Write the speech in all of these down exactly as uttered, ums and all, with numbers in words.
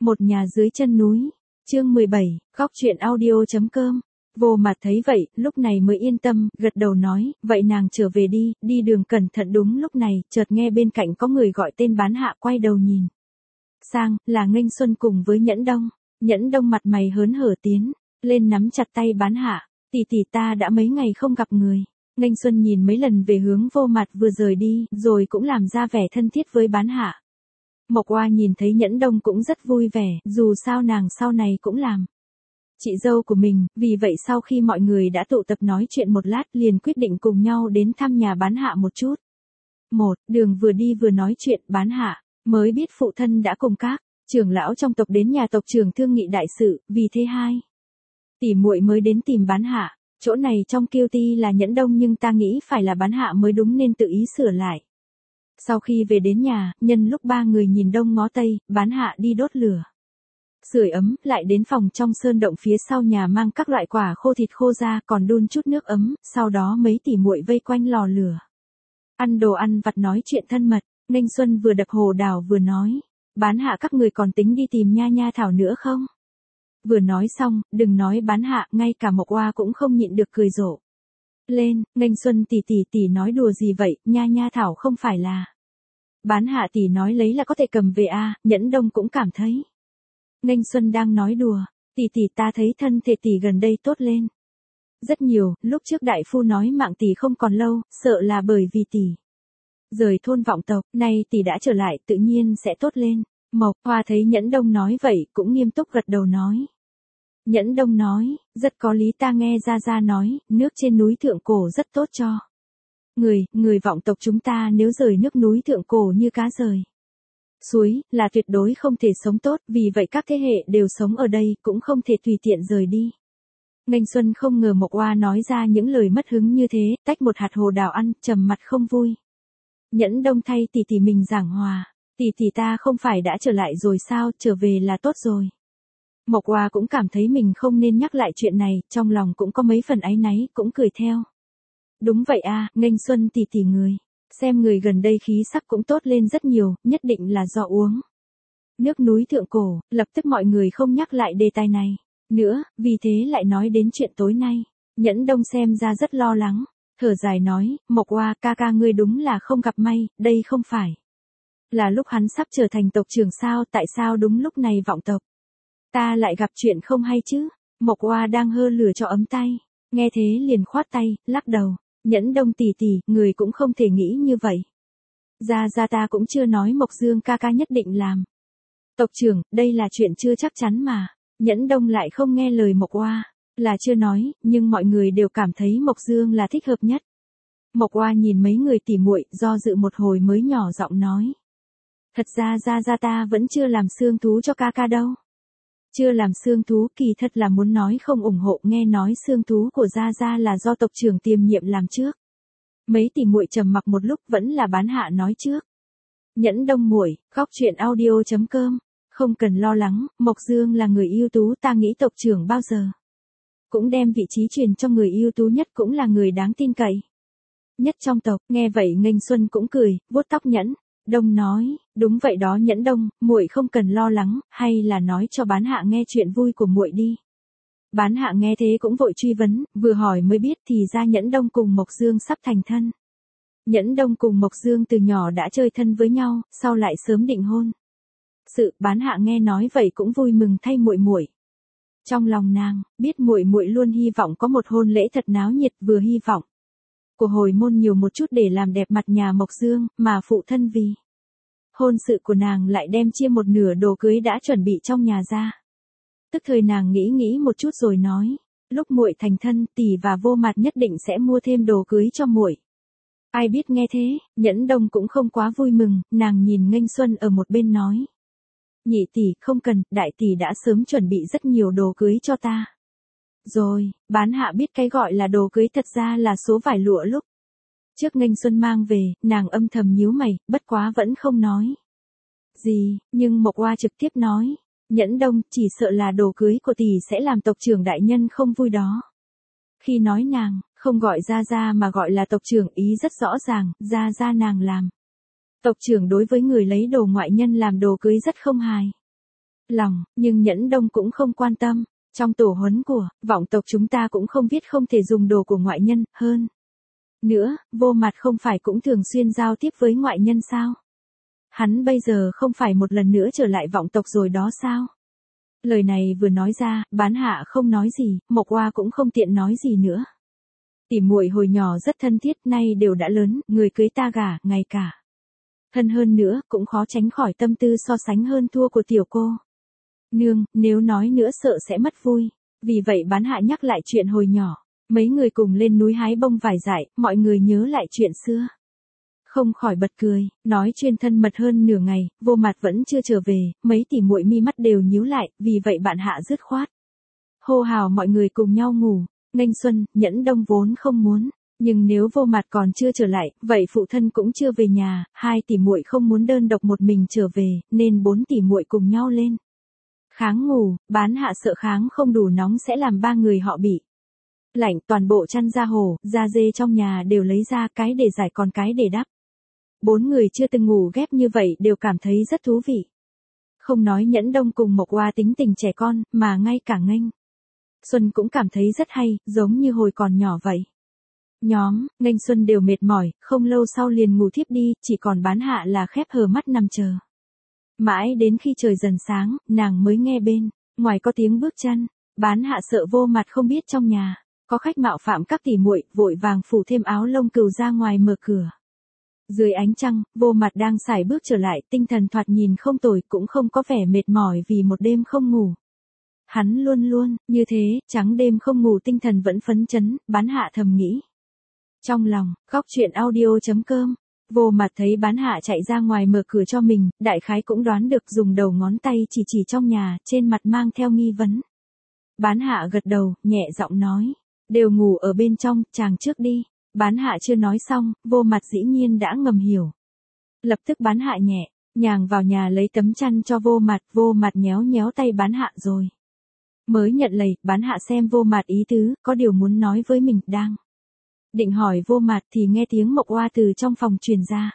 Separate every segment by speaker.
Speaker 1: Một nhà dưới chân núi. Chương mười bảy, góc truyện audio.com. Vô Mặt thấy vậy, lúc này mới yên tâm, gật đầu nói, vậy nàng trở về đi, đi đường cẩn thận. Đúng lúc này, chợt nghe bên cạnh có người gọi tên Bán Hạ, quay đầu nhìn sang, là Nghênh Xuân cùng với Nhẫn Đông. Nhẫn Đông mặt mày hớn hở tiến lên nắm chặt tay Bán Hạ, tỷ tỷ ta đã mấy ngày không gặp người. Nghênh Xuân nhìn mấy lần về hướng Vô Mặt vừa rời đi, rồi cũng làm ra vẻ thân thiết với Bán Hạ. Mộc Oa nhìn thấy Nhẫn Đông cũng rất vui vẻ, dù sao nàng sau này cũng làm chị dâu của mình, vì vậy sau khi mọi người đã tụ tập nói chuyện một lát liền quyết định cùng nhau đến thăm nhà Bán Hạ một chút. Một, đường vừa đi vừa nói chuyện, Bán Hạ mới biết phụ thân đã cùng các trưởng lão trong tộc đến nhà tộc trưởng thương nghị đại sự, vì thế hai tỷ muội mới đến tìm Bán Hạ. Chỗ này trong kiêu ti là Nhẫn Đông nhưng ta nghĩ phải là Bán Hạ mới đúng nên tự ý sửa lại. Sau khi về đến nhà, nhân lúc ba người nhìn đông ngó tây, Bán Hạ đi đốt lửa sưởi ấm, lại đến phòng trong sơn động phía sau nhà mang các loại quả khô thịt khô ra, còn đun chút nước ấm, sau đó mấy tỷ muội vây quanh lò lửa ăn đồ ăn vặt nói chuyện thân mật. Nghênh Xuân vừa đập hồ đào vừa nói, Bán Hạ các người còn tính đi tìm Nha Nha Thảo nữa không? Vừa nói xong, đừng nói Bán Hạ, ngay cả Mộc Oa cũng không nhịn được cười rộ lên. Nghênh Xuân tỷ tỷ tỷ nói đùa gì vậy, Nha Nha Thảo không phải là Bán Hạ tỷ nói lấy là có thể cầm về à? Nhẫn Đông cũng cảm thấy Nghênh Xuân đang nói đùa. Tỷ tỷ ta thấy thân thể tỷ gần đây tốt lên rất nhiều, lúc trước đại phu nói mạng tỷ không còn lâu, sợ là bởi vì tỷ rời thôn vọng tộc, nay tỷ đã trở lại tự nhiên sẽ tốt lên. Mộc Oa thấy Nhẫn Đông nói vậy, cũng nghiêm túc gật đầu nói. Nhẫn Đông nói, rất có lý, ta nghe Gia Gia nói, nước trên núi Thượng Cổ rất tốt cho người, người vọng tộc chúng ta nếu rời nước núi Thượng Cổ như cá rời suối, là tuyệt đối không thể sống tốt, vì vậy các thế hệ đều sống ở đây, cũng không thể tùy tiện rời đi. Nghênh Xuân không ngờ Mộc Oa nói ra những lời mất hứng như thế, tách một hạt hồ đào ăn, trầm mặt không vui. Nhẫn Đông thay tỷ tỷ mình giảng hòa, tỷ tỷ ta không phải đã trở lại rồi sao, trở về là tốt rồi. Mộc Oa cũng cảm thấy mình không nên nhắc lại chuyện này, trong lòng cũng có mấy phần áy náy, cũng cười theo. Đúng vậy a, Nghênh Xuân tỷ tỷ người, xem người gần đây khí sắc cũng tốt lên rất nhiều, nhất định là do uống nước núi Thượng Cổ. Lập tức mọi người không nhắc lại đề tài này nữa, vì thế lại nói đến chuyện tối nay. Nhẫn Đông xem ra rất lo lắng, thở dài nói, Mộc Oa ca ca ngươi đúng là không gặp may, đây không phải là lúc hắn sắp trở thành tộc trưởng sao, tại sao đúng lúc này vọng tộc ta lại gặp chuyện không hay chứ? Mộc Oa đang hơ lửa cho ấm tay, nghe thế liền khoát tay, lắc đầu. Nhẫn Đông tỷ tỷ, người cũng không thể nghĩ như vậy. Gia Gia ta cũng chưa nói Mộc Dương ca ca nhất định làm tộc trưởng, đây là chuyện chưa chắc chắn mà. Nhẫn Đông lại không nghe lời Mộc Oa, là chưa nói, nhưng mọi người đều cảm thấy Mộc Dương là thích hợp nhất. Mộc Oa nhìn mấy người tỉ muội, do dự một hồi mới nhỏ giọng nói. Thật ra Gia Gia ta vẫn chưa làm xương thú cho ca ca đâu. Chưa làm xương thú, kỳ thật là muốn nói không ủng hộ, nghe nói xương thú của Gia Gia là do tộc trưởng tiềm nhiệm làm trước. Mấy tỷ muội trầm mặc một lúc, vẫn là Bán Hạ nói trước. Nhẫn Đông muội, góc truyện audio.com. Không cần lo lắng, Mộc Dương là người ưu tú, ta nghĩ tộc trưởng bao giờ cũng đem vị trí truyền cho người ưu tú nhất, cũng là người đáng tin cậy nhất trong tộc. Nghe vậy Nghênh Xuân cũng cười, vuốt tóc Nhẫn Đông nói, đúng vậy đó Nhẫn Đông, muội không cần lo lắng, hay là nói cho Bán Hạ nghe chuyện vui của muội đi. Bán Hạ nghe thế cũng vội truy vấn, vừa hỏi mới biết thì ra Nhẫn Đông cùng Mộc Dương sắp thành thân. Nhẫn Đông cùng Mộc Dương từ nhỏ đã chơi thân với nhau, sau lại sớm định hôn sự. Bán Hạ nghe nói vậy cũng vui mừng thay muội muội. Trong lòng nàng biết muội muội luôn hy vọng có một hôn lễ thật náo nhiệt, vừa hy vọng của hồi môn nhiều một chút để làm đẹp mặt nhà Mộc Dương, mà phụ thân vì hôn sự của nàng lại đem chia một nửa đồ cưới đã chuẩn bị trong nhà ra. Tức thời nàng nghĩ nghĩ một chút rồi nói, lúc muội thành thân, tỷ và Vô Mặt nhất định sẽ mua thêm đồ cưới cho muội. Ai biết nghe thế, Nhẫn Đông cũng không quá vui mừng, nàng nhìn Nghênh Xuân ở một bên nói. Nhị tỷ, không cần, đại tỷ đã sớm chuẩn bị rất nhiều đồ cưới cho ta rồi. Bán Hạ biết cái gọi là đồ cưới thật ra là số vải lụa lúc trước Nghênh Xuân mang về, nàng âm thầm nhíu mày, bất quá vẫn không nói gì, nhưng Mộc Oa trực tiếp nói, Nhẫn Đông, chỉ sợ là đồ cưới của tỷ sẽ làm tộc trưởng đại nhân không vui đó. Khi nói nàng không gọi Gia Gia mà gọi là tộc trưởng, ý rất rõ ràng, Gia Gia nàng làm tộc trưởng đối với người lấy đồ ngoại nhân làm đồ cưới rất không hài lòng, nhưng Nhẫn Đông cũng không quan tâm. Trong tổ huấn của vọng tộc chúng ta cũng không viết không thể dùng đồ của ngoại nhân, hơn nữa, Vô Mặt không phải cũng thường xuyên giao tiếp với ngoại nhân sao? Hắn bây giờ không phải một lần nữa trở lại vọng tộc rồi đó sao? Lời này vừa nói ra, Bán Hạ không nói gì, Mộc Oa cũng không tiện nói gì nữa. Tỉ muội hồi nhỏ rất thân thiết, nay đều đã lớn, người cưới ta gả, ngày cả. Thân hơn nữa, cũng khó tránh khỏi tâm tư so sánh hơn thua của tiểu cô. Nương, nếu nói nữa sợ sẽ mất vui. Vì vậy Bán Hạ nhắc lại chuyện hồi nhỏ. Mấy người cùng lên núi hái bông vải dại, mọi người nhớ lại chuyện xưa. Không khỏi bật cười, nói chuyên thân mật hơn nửa ngày, Vô Mặt vẫn chưa trở về, mấy tỷ muội mi mắt đều nhíu lại, vì vậy bạn Hạ dứt khoát. Hô hào mọi người cùng nhau ngủ, Nghênh Xuân, Nhẫn Đông vốn không muốn, nhưng nếu Vô Mặt còn chưa trở lại, vậy phụ thân cũng chưa về nhà, hai tỷ muội không muốn đơn độc một mình trở về, nên bốn tỷ muội cùng nhau lên. Kháng ngủ, Bán Hạ sợ kháng không đủ nóng sẽ làm ba người họ bị lạnh, toàn bộ chăn da hổ, da dê trong nhà đều lấy ra, cái để giải còn cái để đắp. Bốn người chưa từng ngủ ghép như vậy đều cảm thấy rất thú vị. Không nói Nhẫn Đông cùng Mộc Oa tính tình trẻ con, mà ngay cả Nghênh Xuân cũng cảm thấy rất hay, giống như hồi còn nhỏ vậy. Nhóm, Nghênh Xuân đều mệt mỏi, không lâu sau liền ngủ thiếp đi, chỉ còn Bán Hạ là khép hờ mắt nằm chờ. Mãi đến khi trời dần sáng, nàng mới nghe bên ngoài có tiếng bước chân. Bán Hạ sợ Vô Mặt không biết trong nhà có khách mạo phạm các tỷ muội, vội vàng phủ thêm áo lông cừu ra ngoài mở cửa. Dưới ánh trăng, Vô Mặt đang sải bước trở lại, tinh thần thoạt nhìn không tồi, cũng không có vẻ mệt mỏi vì một đêm không ngủ. Hắn luôn luôn như thế, trắng đêm không ngủ tinh thần vẫn phấn chấn, Bán Hạ thầm nghĩ. Trong lòng, góc truyện audio chấm com. Vô Mặt thấy Bán Hạ chạy ra ngoài mở cửa cho mình, đại khái cũng đoán được, dùng đầu ngón tay chỉ chỉ trong nhà, trên mặt mang theo nghi vấn. Bán Hạ gật đầu, nhẹ giọng nói. Đều ngủ ở bên trong, chàng trước đi. Bán Hạ chưa nói xong, Vô Mặt dĩ nhiên đã ngầm hiểu. Lập tức Bán Hạ nhẹ nhàng vào nhà lấy tấm chăn cho Vô Mặt, Vô Mặt nhéo nhéo tay Bán Hạ rồi mới nhận lấy. Bán Hạ xem Vô Mặt ý tứ, có điều muốn nói với mình, đang định hỏi Vô Mặt thì nghe tiếng Mộc Oa từ trong phòng truyền ra.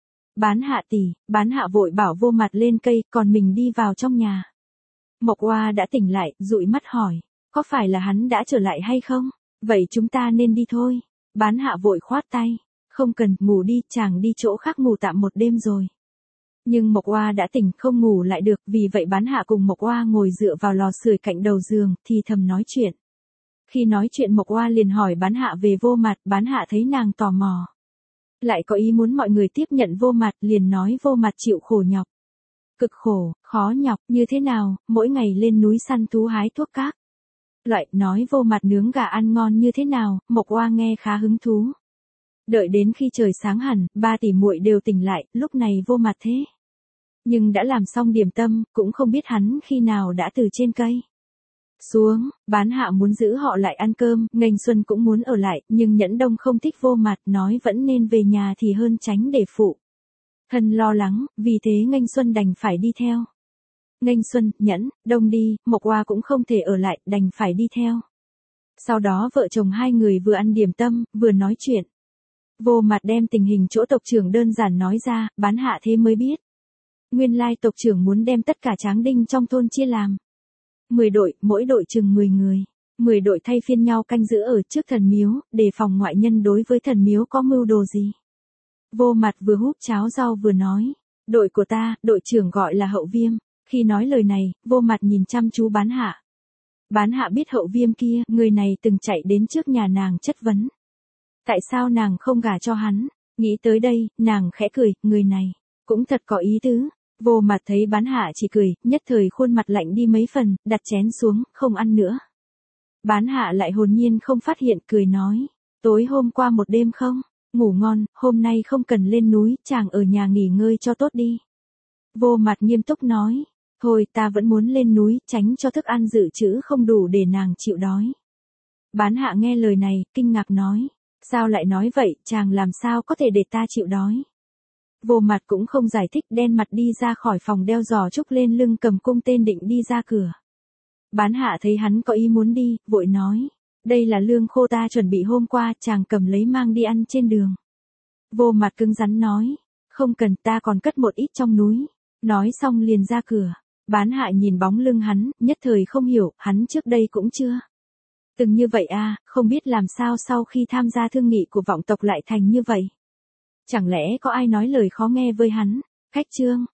Speaker 1: Bán Hạ tỷ. Bán Hạ vội bảo Vô Mặt lên cây, còn mình đi vào trong nhà. Mộc Oa đã tỉnh lại, dụi mắt hỏi, có phải là hắn đã trở lại hay không? Vậy chúng ta nên đi thôi. Bán Hạ vội khoát tay, không cần, ngủ đi, chàng đi chỗ khác ngủ tạm một đêm rồi. Nhưng Mộc Oa đã tỉnh, không ngủ lại được, vì vậy Bán Hạ cùng Mộc Oa ngồi dựa vào lò sưởi cạnh đầu giường, thì thầm nói chuyện. Khi nói chuyện Mộc Oa liền hỏi Bán Hạ về Vô Mặt, Bán Hạ thấy nàng tò mò, lại có ý muốn mọi người tiếp nhận Vô Mặt, liền nói Vô Mặt chịu khổ nhọc. Cực khổ, khó nhọc, như thế nào, mỗi ngày lên núi săn thú hái thuốc các loại, nói Vô Mặt nướng gà ăn ngon như thế nào, Mộc Oa nghe khá hứng thú. Đợi đến khi trời sáng hẳn, ba tỷ muội đều tỉnh lại, lúc này Vô Mặt thế nhưng đã làm xong điểm tâm, cũng không biết hắn khi nào đã từ trên cây xuống. Bán Hạ muốn giữ họ lại ăn cơm, Nghênh Xuân cũng muốn ở lại, nhưng Nhẫn Đông không thích Vô Mặt, nói vẫn nên về nhà thì hơn, tránh để phụ thân lo lắng, vì thế Nghênh Xuân đành phải đi theo. Nghênh Xuân, Nhẫn Đông đi, Mộc Oa cũng không thể ở lại, đành phải đi theo. Sau đó vợ chồng hai người vừa ăn điểm tâm, vừa nói chuyện. Vô Mặt đem tình hình chỗ tộc trưởng đơn giản nói ra, Bán Hạ thế mới biết. Nguyên lai tộc trưởng muốn đem tất cả tráng đinh trong thôn chia làm mười đội, mỗi đội chừng mười người. mười đội thay phiên nhau canh giữ ở trước thần miếu, đề phòng ngoại nhân đối với thần miếu có mưu đồ gì. Vô Mặt vừa húp cháo rau vừa nói, đội của ta, đội trưởng gọi là Hậu Viêm. Khi nói lời này, Vô Mặt nhìn chăm chú Bán Hạ. Bán Hạ biết Hậu Viêm kia, người này từng chạy đến trước nhà nàng chất vấn. Tại sao nàng không gả cho hắn? Nghĩ tới đây, nàng khẽ cười, người này cũng thật có ý tứ. Vô Mặt thấy Bán Hạ chỉ cười, nhất thời khuôn mặt lạnh đi mấy phần, đặt chén xuống, không ăn nữa. Bán Hạ lại hồn nhiên không phát hiện, cười nói, tối hôm qua một đêm không ngủ ngon, hôm nay không cần lên núi, chàng ở nhà nghỉ ngơi cho tốt đi. Vô Mặt nghiêm túc nói, thôi ta vẫn muốn lên núi, tránh cho thức ăn dự trữ không đủ để nàng chịu đói. Bán Hạ nghe lời này, kinh ngạc nói, sao lại nói vậy, chàng làm sao có thể để ta chịu đói. Vô Mặt cũng không giải thích, đen mặt đi ra khỏi phòng, đeo giò trúc lên lưng, cầm cung tên định đi ra cửa. Bán Hạ thấy hắn có ý muốn đi, vội nói, đây là lương khô ta chuẩn bị hôm qua, chàng cầm lấy mang đi ăn trên đường. Vô Mặt cứng rắn nói, không cần, ta còn cất một ít trong núi. Nói xong liền ra cửa. Bán Hạ nhìn bóng lưng hắn, nhất thời không hiểu, hắn trước đây cũng chưa từng như vậy a, không biết làm sao sau khi tham gia thương nghị của vọng tộc lại thành như vậy. Chẳng lẽ có ai nói lời khó nghe với hắn? Khách Trương,